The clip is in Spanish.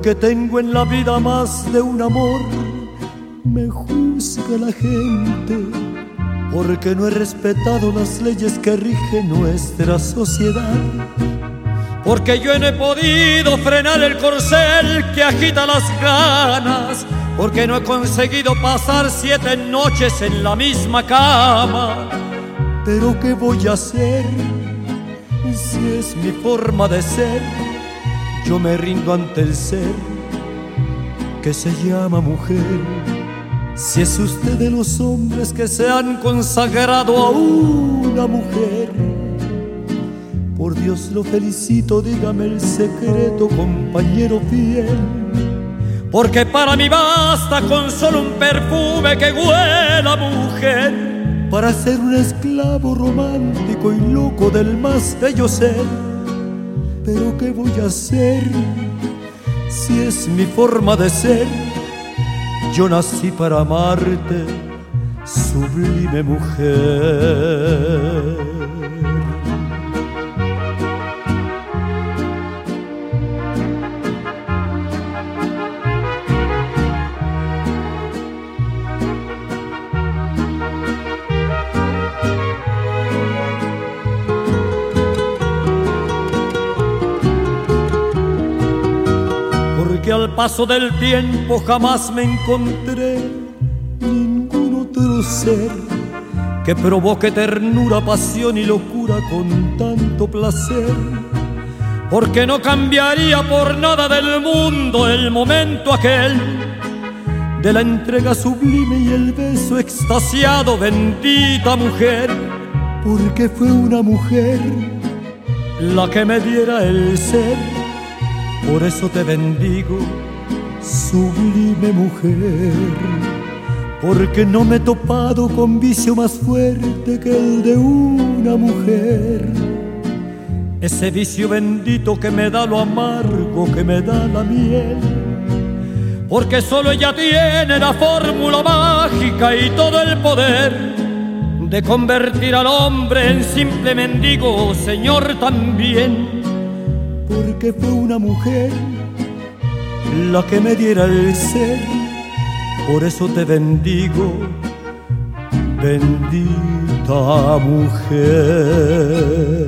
porque tengo en la vida más de un amor. Me juzga la gente porque no he respetado las leyes que rigen nuestra sociedad, porque yo no he podido frenar el corcel que agita las ganas, porque no he conseguido pasar 7 noches en la misma cama. Pero ¿qué voy a hacer si es mi forma de ser? Yo me rindo ante el ser que se llama mujer. Si es usted de los hombres que se han consagrado a una mujer, por Dios lo felicito, dígame el secreto, compañero fiel, porque para mí basta con solo un perfume que huela a mujer para ser un esclavo romántico y loco del más bello ser. Pero ¿qué voy a hacer si es mi forma de ser? Yo nací para amarte, sublime mujer. Que al paso del tiempo jamás me encontré ningún otro ser que provoque ternura, pasión y locura con tanto placer, porque no cambiaría por nada del mundo el momento aquel de la entrega sublime y el beso extasiado. Bendita mujer, porque fue una mujer la que me diera el ser. Por eso te bendigo, sublime mujer, porque no me he topado con vicio más fuerte que el de una mujer. Ese vicio bendito que me da lo amargo, que me da la miel, porque solo ella tiene la fórmula mágica y todo el poder de convertir al hombre en simple mendigo, Señor, también. Porque fue una mujer la que me diera el ser. Por eso te bendigo, bendita mujer.